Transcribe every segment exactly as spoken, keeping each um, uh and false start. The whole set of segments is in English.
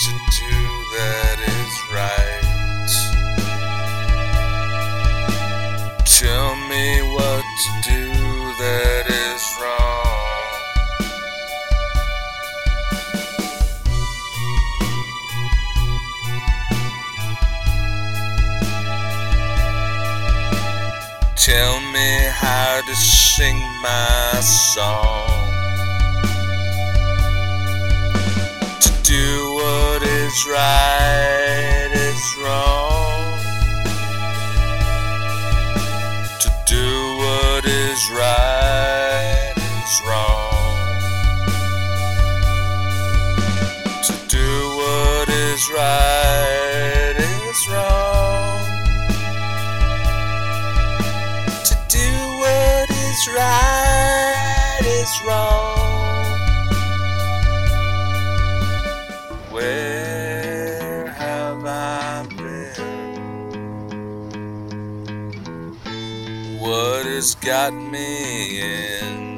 to do that is right. Tell me what to do that is wrong. Tell me how to sing my song. To do what is right is wrong. To do what is right is wrong. To do what is right is wrong. To do what is right is wrong. Where have I been? What has got me in?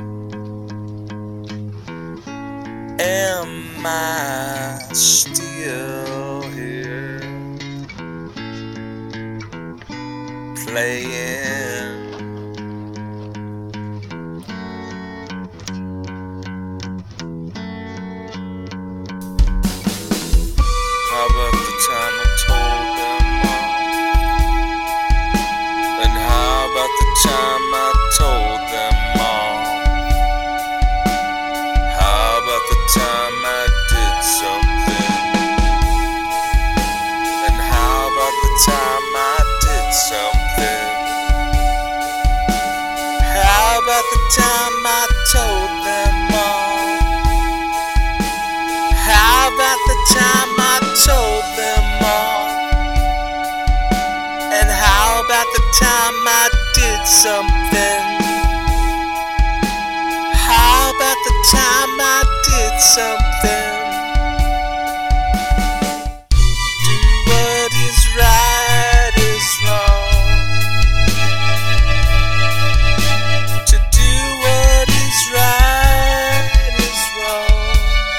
Am I still here playing? How about the time I told them all? And how about the time I told them all? How about the time I did something? And how about the time I did something? How about the time I told them all? How about the time I told them all? And how about the time I did something? How about the time I did something? Do what is right is wrong. To do what is right is wrong.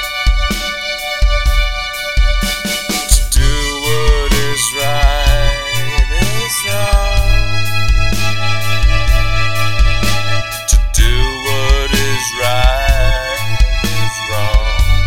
To do what is right is wrong. To do what is right is wrong.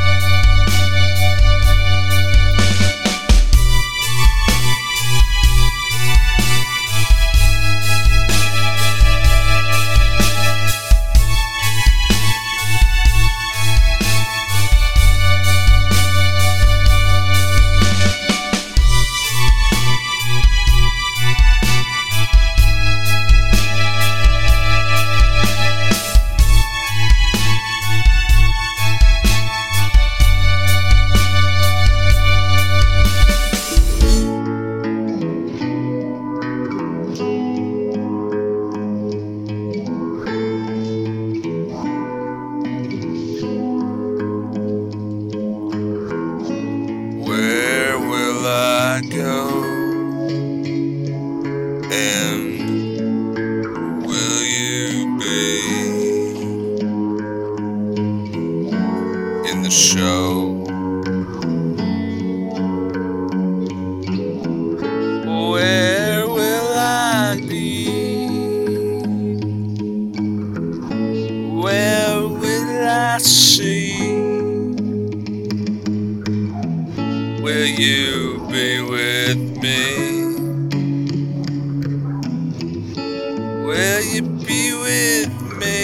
Where will I go? And will you be in the show? Where will I be? Where will I see? Will you be with me? Will you be with me?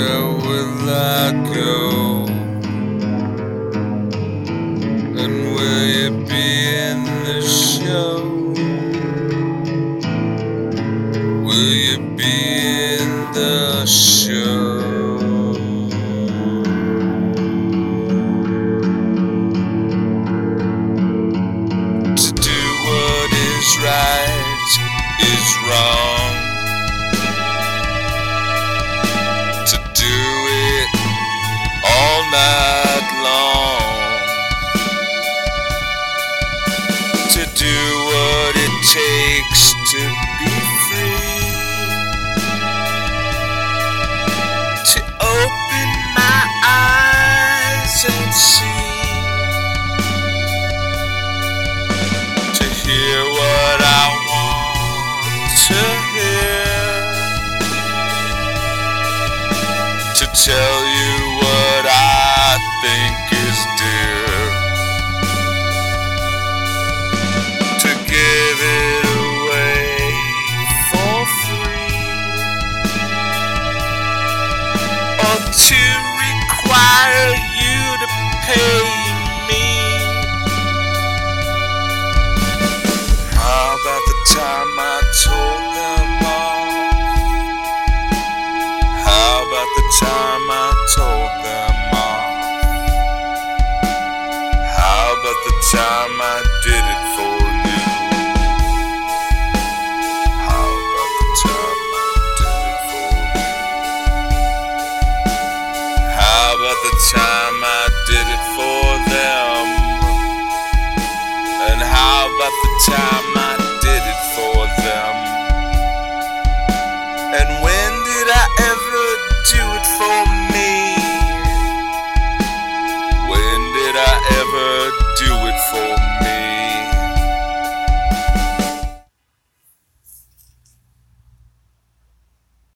go, and where To do what is right is wrong. To do it all night long. To do what it takes to be free. To open my eyes and see. To hear what I want to hear. To tell you what I think is dear. To give it away for free. Or to require you to pay me. How about the time I told them all? How about the time I told them all? How about the time I did it for you? How about the time I did it for you? How about the time I did it for them? And how about the time I did it for them? And when did I ever do it for me? When did I ever do it for me?